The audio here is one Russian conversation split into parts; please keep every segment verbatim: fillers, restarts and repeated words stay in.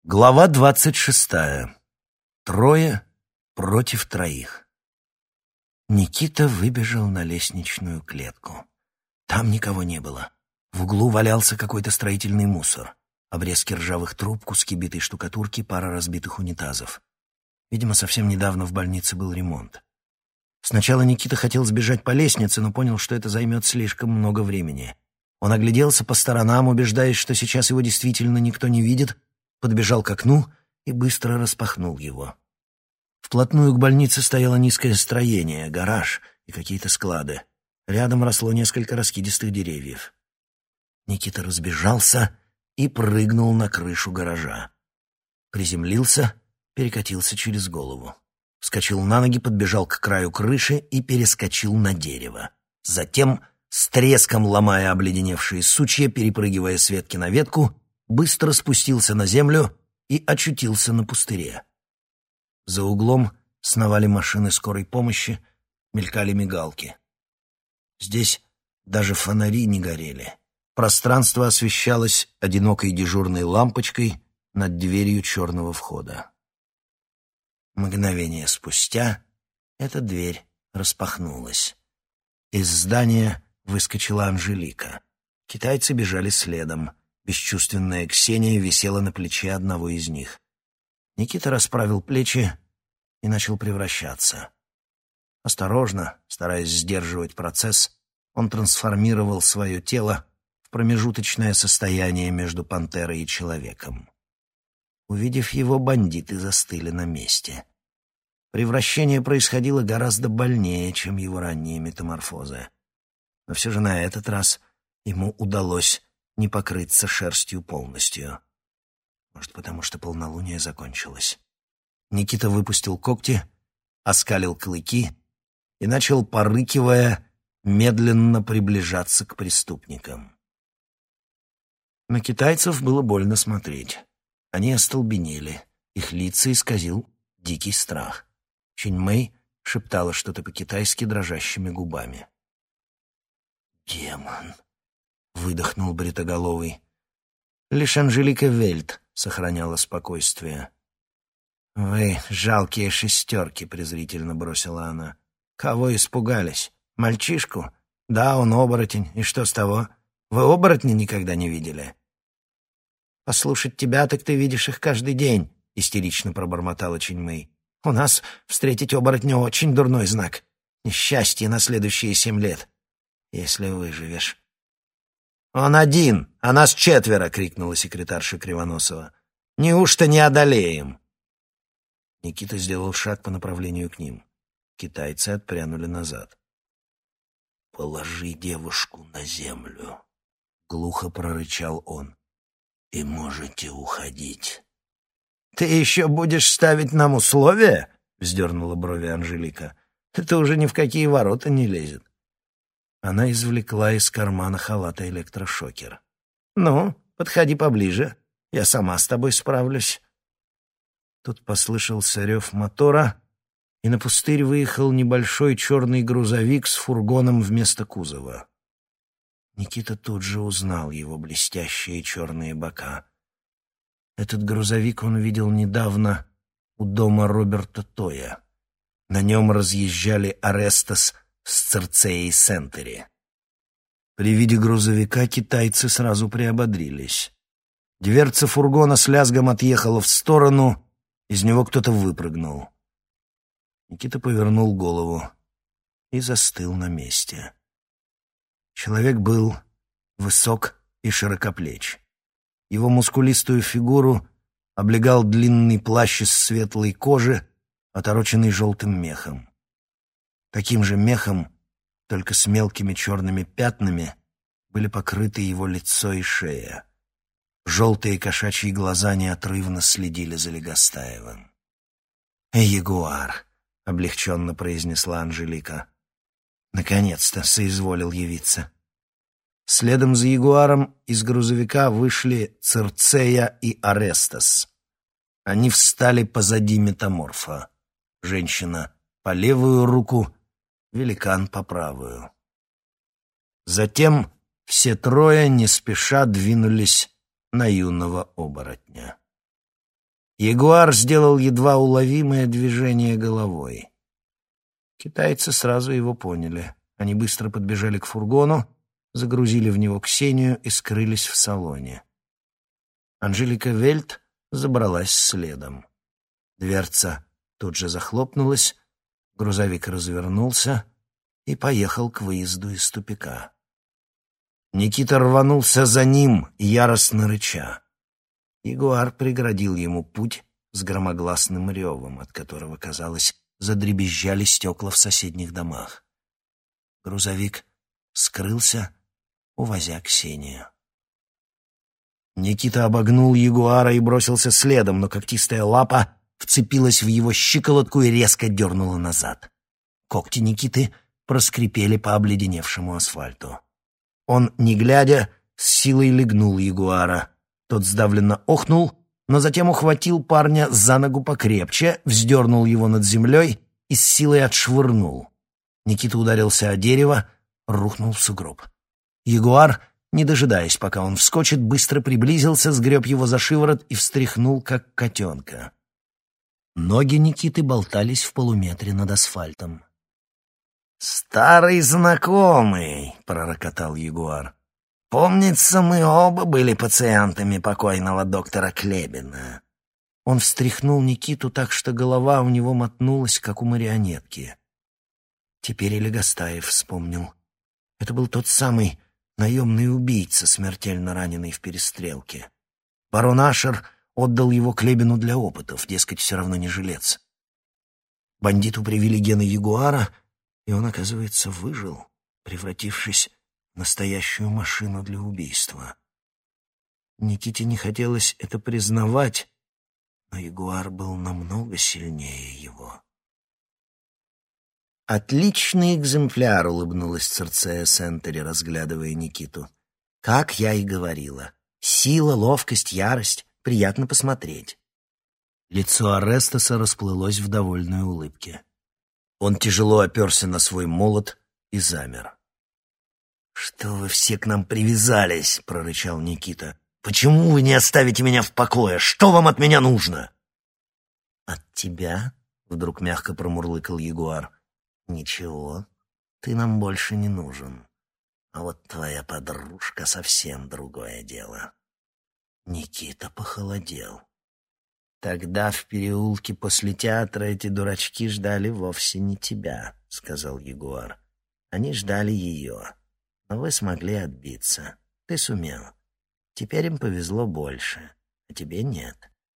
Глава двадцать шестая. Трое против троих. Никита выбежал на лестничную клетку. Там никого не было. В углу валялся какой-то строительный мусор. Обрезки ржавых труб, куски битой штукатурки, пара разбитых унитазов. Видимо, совсем недавно в больнице был ремонт. Сначала Никита хотел сбежать по лестнице, но понял, что это займет слишком много времени. Он огляделся по сторонам, убеждаясь, что сейчас его действительно никто не видит, подбежал к окну и быстро распахнул его. Вплотную к больнице стояло низкое строение, гараж и какие-то склады. Рядом росло несколько раскидистых деревьев. Никита разбежался и прыгнул на крышу гаража. Приземлился, перекатился через голову. Вскочил на ноги, подбежал к краю крыши и перескочил на дерево. Затем, с треском ломая обледеневшие сучья, перепрыгивая с ветки на ветку, быстро спустился на землю и очутился на пустыре. За углом сновали машины скорой помощи, мелькали мигалки. Здесь даже фонари не горели. Пространство освещалось одинокой дежурной лампочкой над дверью черного входа. Мгновение спустя эта дверь распахнулась. Из здания выскочила Анжелика. Китайцы бежали следом. Бесчувственная Ксения висела на плече одного из них. Никита расправил плечи и начал превращаться. Осторожно, стараясь сдерживать процесс, он трансформировал свое тело в промежуточное состояние между пантерой и человеком. Увидев его, бандиты застыли на месте. Превращение происходило гораздо больнее, чем его ранние метаморфозы. Но все же на этот раз ему удалось не покрыться шерстью полностью. Может, потому что полнолуние закончилось. Никита выпустил когти, оскалил клыки и начал, порыкивая, медленно приближаться к преступникам. На китайцев было больно смотреть. Они остолбенели, их лица исказил дикий страх. Чиньмэй шептала что-то по-китайски дрожащими губами. «Демон!» — выдохнул бритоголовый. Лишь Анжелика Вельт сохраняла спокойствие. «Вы жалкие шестерки», — презрительно бросила она. «Кого испугались? Мальчишку? Да, он оборотень. И что с того? Вы оборотни никогда не видели?» «Послушать тебя, так ты видишь их каждый день», — истерично пробормотала Чиньмэй. «У нас встретить оборотня очень дурной знак. Несчастье на следующие семь лет, если выживешь». «Он один, а нас четверо!» — крикнула секретарша Кривоносова. «Неужто не одолеем?» Никита сделал шаг по направлению к ним. Китайцы отпрянули назад. «Положи девушку на землю», — глухо прорычал он. «И можете уходить». «Ты еще будешь ставить нам условия?» — вздернула брови Анжелика. «Это уже ни в какие ворота не лезет». Она извлекла из кармана халата электрошокер. «Ну, подходи поближе, я сама с тобой справлюсь». Тут послышался рев мотора, и на пустырь выехал небольшой черный грузовик с фургоном вместо кузова. Никита тут же узнал его блестящие черные бока. Этот грузовик он видел недавно у дома Роберта Тоя. На нем разъезжали Арестас с Церцеей Сентери. При виде грузовика китайцы сразу приободрились. Дверца фургона с лязгом отъехала в сторону, из него кто-то выпрыгнул. Никита повернул голову и застыл на месте. Человек был высок и широкоплеч. Его мускулистую фигуру облегал длинный плащ из светлой кожи, отороченный желтым мехом. Таким же мехом, только с мелкими черными пятнами, были покрыты его лицо и шея. Желтые кошачьи глаза неотрывно следили за Легостаевым. «Ягуар», — облегченно произнесла Анжелика. «Наконец-то соизволил явиться». Следом за ягуаром из грузовика вышли Церцея и Арестас. Они встали позади метаморфа. Женщина по левую руку, великан по правую. Затем все трое не спеша двинулись на юного оборотня. Ягуар сделал едва уловимое движение головой. Китайцы сразу его поняли. Они быстро подбежали к фургону, загрузили в него Ксению и скрылись в салоне. Анжелика Вельт забралась следом. Дверца тут же захлопнулась, грузовик развернулся и поехал к выезду из тупика. Никита рванулся за ним, яростно рыча. Ягуар преградил ему путь с громогласным ревом, от которого, казалось, задребезжали стекла в соседних домах. Грузовик скрылся, увозя Ксению. Никита обогнул ягуара и бросился следом, но когтистая лапа вцепилась в его щиколотку и резко дернула назад. Когти Никиты проскрипели по обледеневшему асфальту. Он, не глядя, с силой легнул ягуара. Тот сдавленно охнул, но затем ухватил парня за ногу покрепче, вздернул его над землей и с силой отшвырнул. Никита ударился о дерево, рухнул в сугроб. Ягуар, не дожидаясь, пока он вскочит, быстро приблизился, сгреб его за шиворот и встряхнул, как котенка. Ноги Никиты болтались в полуметре над асфальтом. «Старый знакомый», — пророкотал ягуар. «Помнится, мы оба были пациентами покойного доктора Клебина». Он встряхнул Никиту так, что голова у него мотнулась, как у марионетки. Теперь и Легостаев вспомнил. Это был тот самый наемный убийца, смертельно раненый в перестрелке. Барон Ашер отдал его Клебину для опытов, дескать, все равно не жилец. Бандиту привели гены ягуара, и он, оказывается, выжил, превратившись настоящую машину для убийства. Никите не хотелось это признавать, но ягуар был намного сильнее его. «Отличный экземпляр», — улыбнулась Цирцея Сентери, разглядывая Никиту. «Как я и говорила. Сила, ловкость, ярость. Приятно посмотреть». Лицо Арестаса расплылось в довольной улыбке. Он тяжело оперся на свой молот и замер. «Что вы все к нам привязались?» — прорычал Никита. «Почему вы не оставите меня в покое? Что вам от меня нужно?» «От тебя?» — вдруг мягко промурлыкал ягуар. «Ничего, ты нам больше не нужен. А вот твоя подружка — совсем другое дело». Никита похолодел. «Тогда в переулке после театра эти дурачки ждали вовсе не тебя», — сказал ягуар. «Они ждали ее. Но вы смогли отбиться. Ты сумел. Теперь им повезло больше, а тебе нет».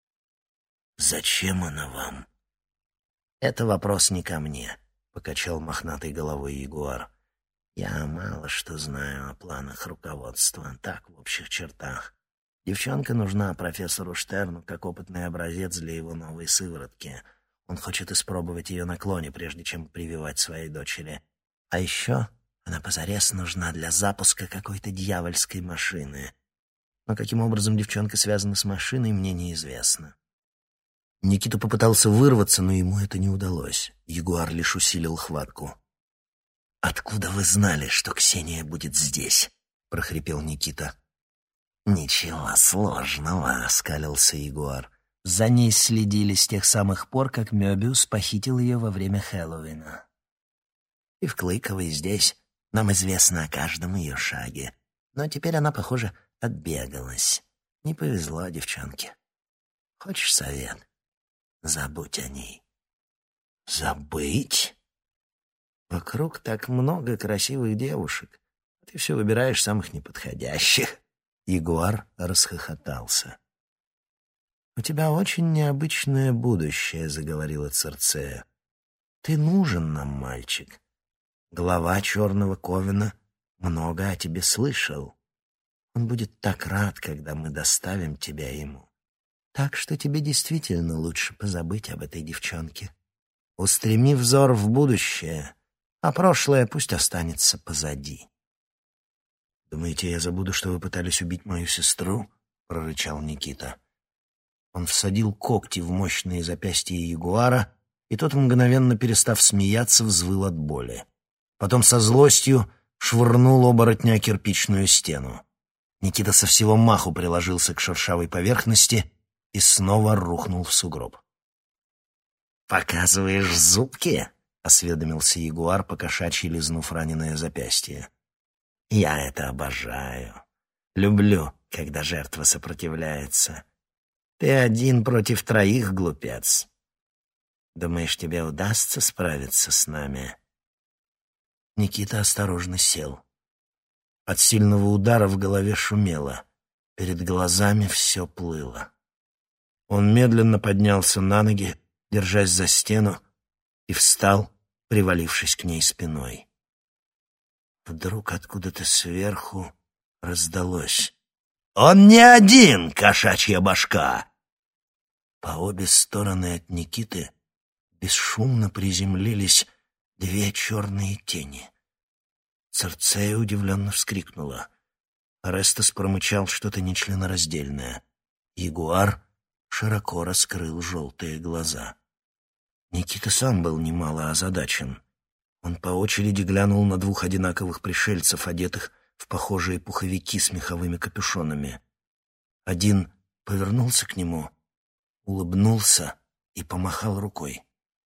«Зачем она вам?» «Это вопрос не ко мне», — покачал мохнатой головой ягуар. «Я мало что знаю о планах руководства, так, в общих чертах. Девчонка нужна профессору Штерну как опытный образец для его новой сыворотки. Он хочет испробовать ее на клоне, прежде чем прививать своей дочери. А еще она позарез нужна для запуска какой-то дьявольской машины. Но каким образом девчонка связана с машиной, мне неизвестно». Никита попытался вырваться, но ему это не удалось. Ягуар лишь усилил хватку. «Откуда вы знали, что Ксения будет здесь?» — прохрипел Никита. «Ничего сложного», — оскалился ягуар. «За ней следили с тех самых пор, как Мёбиус похитил ее во время Хэллоуина. И в Клыковой здесь нам известно о каждом ее шаге. Но теперь она, похоже, отбегалась. Не повезло девчонке. Хочешь совет? Забудь о ней». «Забыть?» «Вокруг так много красивых девушек, а ты все выбираешь самых неподходящих». Ягуар расхохотался. «У тебя очень необычное будущее», — заговорила Цирцея. «Ты нужен нам, мальчик. Глава Черного Ковена много о тебе слышал. Он будет так рад, когда мы доставим тебя ему. Так что тебе действительно лучше позабыть об этой девчонке. Устреми взор в будущее, а прошлое пусть останется позади». «Думаете, я забуду, что вы пытались убить мою сестру?» — прорычал Никита. Он всадил когти в мощные запястья ягуара, и тот, мгновенно перестав смеяться, взвыл от боли. Потом со злостью швырнул оборотня о кирпичную стену. Никита со всего маху приложился к шершавой поверхности и снова рухнул в сугроб. «Показываешь зубки?» — осведомился ягуар, покошачьи лизнув раненое запястье. «Я это обожаю. Люблю, когда жертва сопротивляется. Ты один против троих, глупец. Думаешь, тебе удастся справиться с нами?» Никита осторожно сел. От сильного удара в голове шумело. Перед глазами все плыло. Он медленно поднялся на ноги, держась за стену, и встал, привалившись к ней спиной. Вдруг откуда-то сверху раздалось: «Он не один, кошачья башка!» По обе стороны от Никиты бесшумно приземлились две черные тени. Цирцея удивленно вскрикнула. Орестес промычал что-то нечленораздельное. Ягуар широко раскрыл желтые глаза. Никита сам был немало озадачен. Он по очереди глянул на двух одинаковых пришельцев, одетых в похожие пуховики с меховыми капюшонами. Один повернулся к нему, улыбнулся и помахал рукой.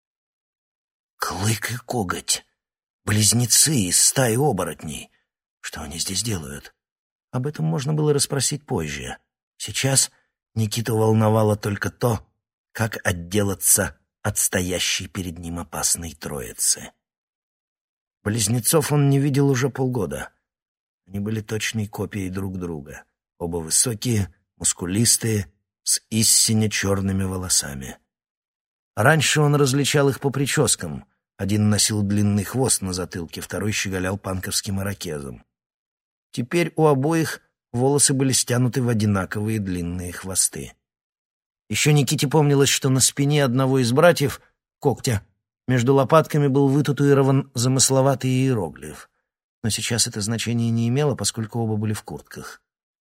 Клык и коготь! Близнецы из стаи оборотней! Что они здесь делают? Об этом можно было расспросить позже. Сейчас Никиту волновало только то, как отделаться от стоящей перед ним опасной троицы. Близнецов он не видел уже полгода. Они были точной копией друг друга. Оба высокие, мускулистые, с истинно черными волосами. Раньше он различал их по прическам. Один носил длинный хвост на затылке, второй щеголял панковским ирокезом. Теперь у обоих волосы были стянуты в одинаковые длинные хвосты. Еще Никите помнилось, что на спине одного из братьев, Когтя, между лопатками был вытатуирован замысловатый иероглиф. Но сейчас это значение не имело, поскольку оба были в куртках.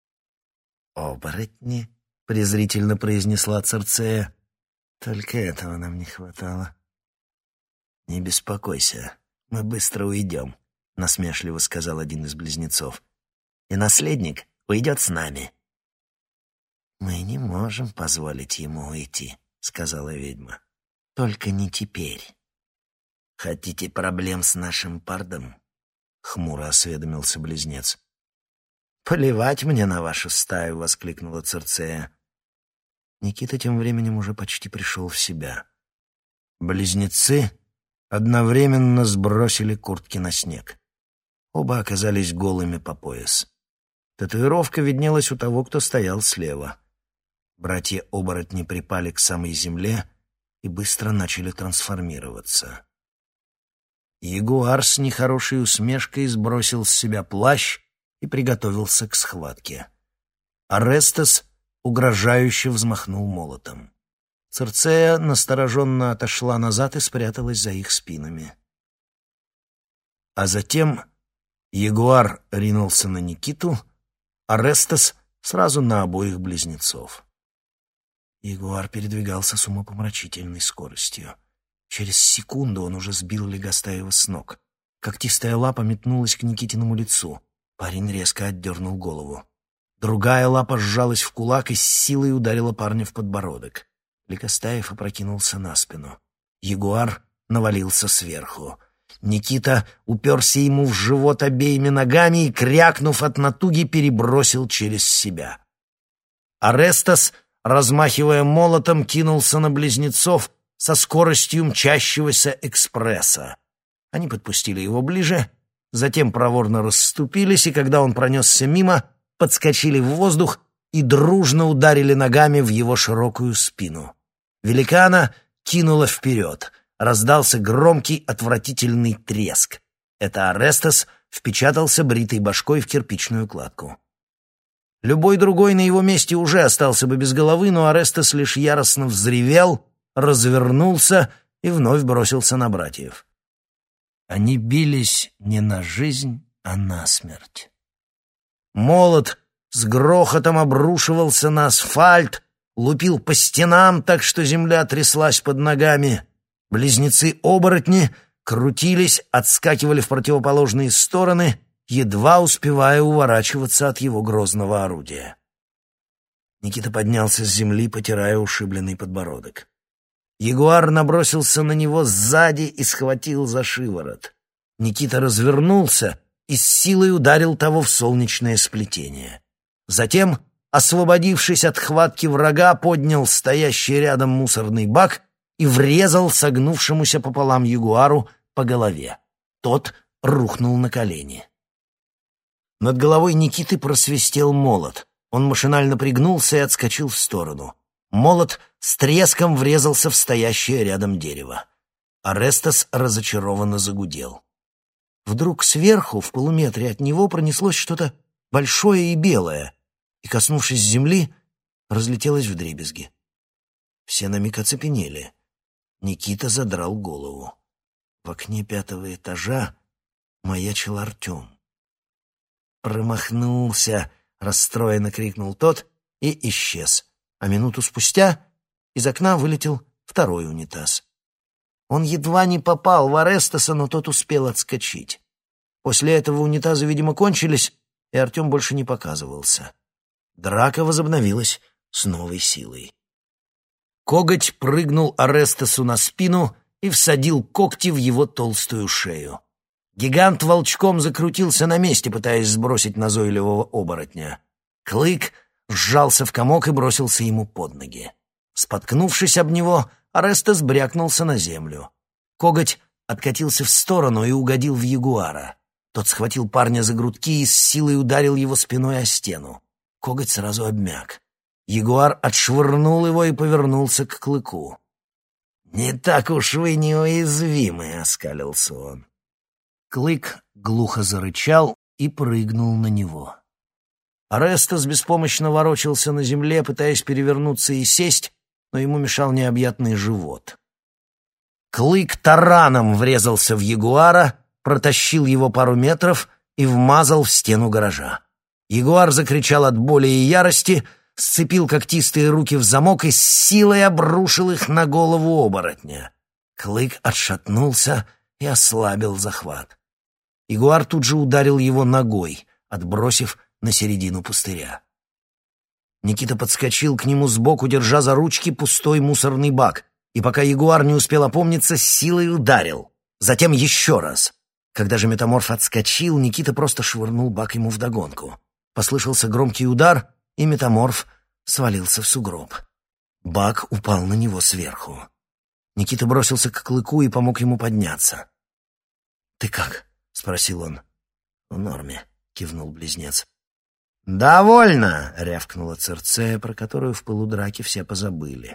«Оборотни», — презрительно произнесла Цирцея. «Только этого нам не хватало». «Не беспокойся, мы быстро уйдем», — насмешливо сказал один из близнецов. «И наследник уйдет с нами». «Мы не можем позволить ему уйти», — сказала ведьма. «Только не теперь». «Хотите проблем с нашим пардом?» — хмуро осведомился близнец. «Плевать мне на вашу стаю!» — воскликнула Цирцея. Никита тем временем уже почти пришел в себя. Близнецы одновременно сбросили куртки на снег. Оба оказались голыми по пояс. Татуировка виднелась у того, кто стоял слева. Братья-оборотни припали к самой земле и быстро начали трансформироваться. Ягуар с нехорошей усмешкой сбросил с себя плащ и приготовился к схватке. Орестес угрожающе взмахнул молотом. Цирцея настороженно отошла назад и спряталась за их спинами. А затем ягуар ринулся на Никиту, Орестес сразу на обоих близнецов. Ягуар передвигался с умопомрачительной скоростью. Через секунду он уже сбил Легостаева с ног. Когтистая лапа метнулась к Никитиному лицу. Парень резко отдернул голову. Другая лапа сжалась в кулак и с силой ударила парня в подбородок. Легостаев опрокинулся на спину. Ягуар навалился сверху. Никита уперся ему в живот обеими ногами и, крякнув от натуги, перебросил через себя. Орестес, размахивая молотом, кинулся на близнецов со скоростью мчащегося экспресса. Они подпустили его ближе, затем проворно расступились, и когда он пронесся мимо, подскочили в воздух и дружно ударили ногами в его широкую спину. Великана кинуло вперед. Раздался громкий, отвратительный треск. Это Орестес впечатался бритой башкой в кирпичную кладку. Любой другой на его месте уже остался бы без головы, но Орестес лишь яростно взревел, развернулся и вновь бросился на братьев. Они бились не на жизнь, а на смерть. Молот с грохотом обрушивался на асфальт, лупил по стенам так, что земля тряслась под ногами. Близнецы-оборотни крутились, отскакивали в противоположные стороны, едва успевая уворачиваться от его грозного орудия. Никита поднялся с земли, потирая ушибленный подбородок. Ягуар набросился на него сзади и схватил за шиворот. Никита развернулся и с силой ударил того в солнечное сплетение. Затем, освободившись от хватки врага, поднял стоящий рядом мусорный бак и врезал согнувшемуся пополам ягуару по голове. Тот рухнул на колени. Над головой Никиты просвистел молот. Он машинально пригнулся и отскочил в сторону. Молот с треском врезался в стоящее рядом дерево. Орестес разочарованно загудел. Вдруг сверху, в полуметре от него, пронеслось что-то большое и белое, и, коснувшись земли, разлетелось вдребезги. Все на миг оцепенели. Никита задрал голову. В окне пятого этажа маячил Артем. «Промахнулся!» — расстроенно крикнул тот и исчез. А минуту спустя из окна вылетел второй унитаз. Он едва не попал в Орестеса, но тот успел отскочить. После этого унитазы, видимо, кончились, и Артем больше не показывался. Драка возобновилась с новой силой. Коготь прыгнул Орестесу на спину и всадил когти в его толстую шею. Гигант волчком закрутился на месте, пытаясь сбросить назойливого оборотня. Клык сжался в комок и бросился ему под ноги. Споткнувшись об него, Орестес брякнулся на землю. Коготь откатился в сторону и угодил в ягуара. Тот схватил парня за грудки и с силой ударил его спиной о стену. Коготь сразу обмяк. Ягуар отшвырнул его и повернулся к Клыку. «Не так уж вы неуязвимы», — оскалился он. Клык глухо зарычал и прыгнул на него. Орестес беспомощно ворочался на земле, пытаясь перевернуться и сесть, но ему мешал необъятный живот. Клык тараном врезался в ягуара, протащил его пару метров и вмазал в стену гаража. Ягуар закричал от боли и ярости, сцепил когтистые руки в замок и с силой обрушил их на голову оборотня. Клык отшатнулся и ослабил захват. Ягуар тут же ударил его ногой, отбросив на середину пустыря. Никита подскочил к нему сбоку, держа за ручки пустой мусорный бак, и пока ягуар не успел опомниться, с силой ударил. Затем еще раз. Когда же метаморф отскочил, Никита просто швырнул бак ему вдогонку. Послышался громкий удар, и метаморф свалился в сугроб. Бак упал на него сверху. Никита бросился к Клыку и помог ему подняться. «Ты как?» — спросил он. «В норме», — кивнул близнец. «Довольно!» — рявкнула Цирцея, про которую в полудраке все позабыли.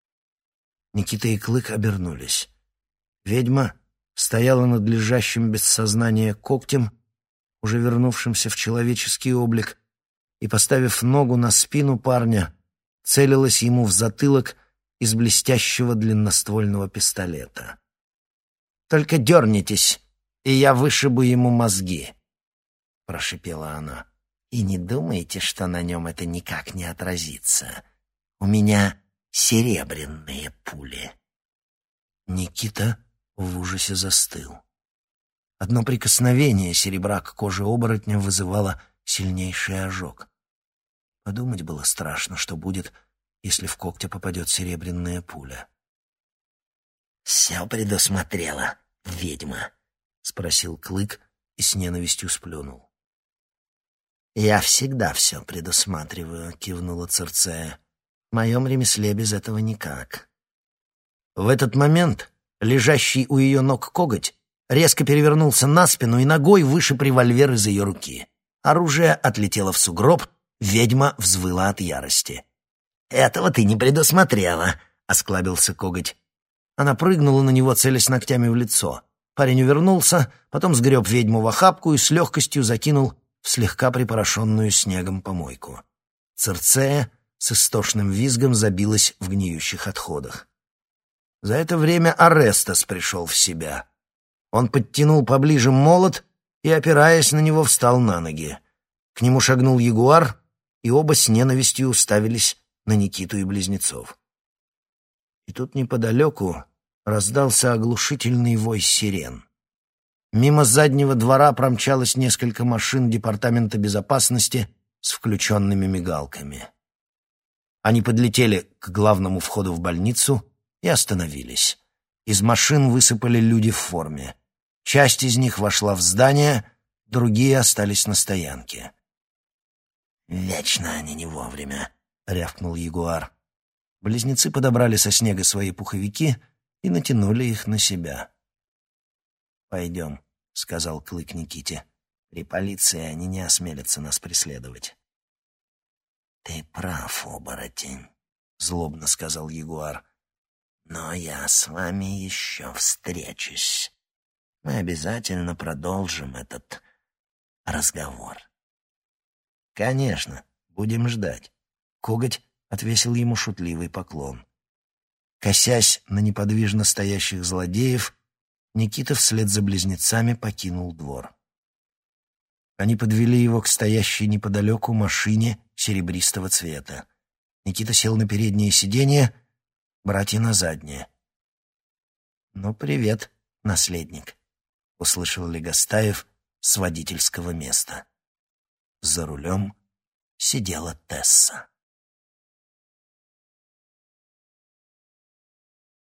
Никита и Клык обернулись. Ведьма стояла над лежащим без сознания когтем, уже вернувшимся в человеческий облик, и, поставив ногу на спину парня, целилась ему в затылок из блестящего длинноствольного пистолета. «Только дернитесь, и я вышибу ему мозги», — прошипела она. «И не думайте, что на нем это никак не отразится. У меня серебряные пули». Никита в ужасе застыл. Одно прикосновение серебра к коже оборотня вызывало сильнейший ожог. Подумать было страшно, что будет, если в когтя попадет серебряная пуля. «Все предусмотрела, ведьма?» — спросил Клык и с ненавистью сплюнул. «Я всегда все предусматриваю», — кивнула Цирцея. «В моем ремесле без этого никак». В этот момент лежащий у ее ног коготь резко перевернулся на спину и ногой вышиб револьвер из ее руки. Оружие отлетело в сугроб, ведьма взвыла от ярости. «Этого ты не предусмотрела», — осклабился коготь. Она прыгнула на него, целясь ногтями в лицо. Парень увернулся, потом сгреб ведьму в охапку и с легкостью закинул в слегка припорошенную снегом помойку. Цирцея с истошным визгом забилась в гниющих отходах. За это время Орестес пришел в себя. Он подтянул поближе молот и, опираясь на него, встал на ноги. К нему шагнул ягуар, и оба с ненавистью уставились на Никиту и близнецов. И тут неподалеку раздался оглушительный вой сирен. Мимо заднего двора промчалось несколько машин департамента безопасности с включенными мигалками. Они подлетели к главному входу в больницу и остановились. Из машин высыпали люди в форме. Часть из них вошла в здание, другие остались на стоянке. «Вечно они не вовремя», — рявкнул Ягуар. Близнецы подобрали со снега свои пуховики и натянули их на себя. «Пойдем», — сказал Клык Никите. «При полиции они не осмелятся нас преследовать». «Ты прав, оборотень», — злобно сказал Ягуар. «Но я с вами еще встречусь. Мы обязательно продолжим этот разговор». «Конечно, будем ждать». Коготь отвесил ему шутливый поклон. Косясь на неподвижно стоящих злодеев, Никита вслед за близнецами покинул двор. Они подвели его к стоящей неподалеку машине серебристого цвета. Никита сел на переднее сиденье, братья на заднее. «Ну, привет, наследник», — услышал Легостаев с водительского места. За рулем сидела Тесса.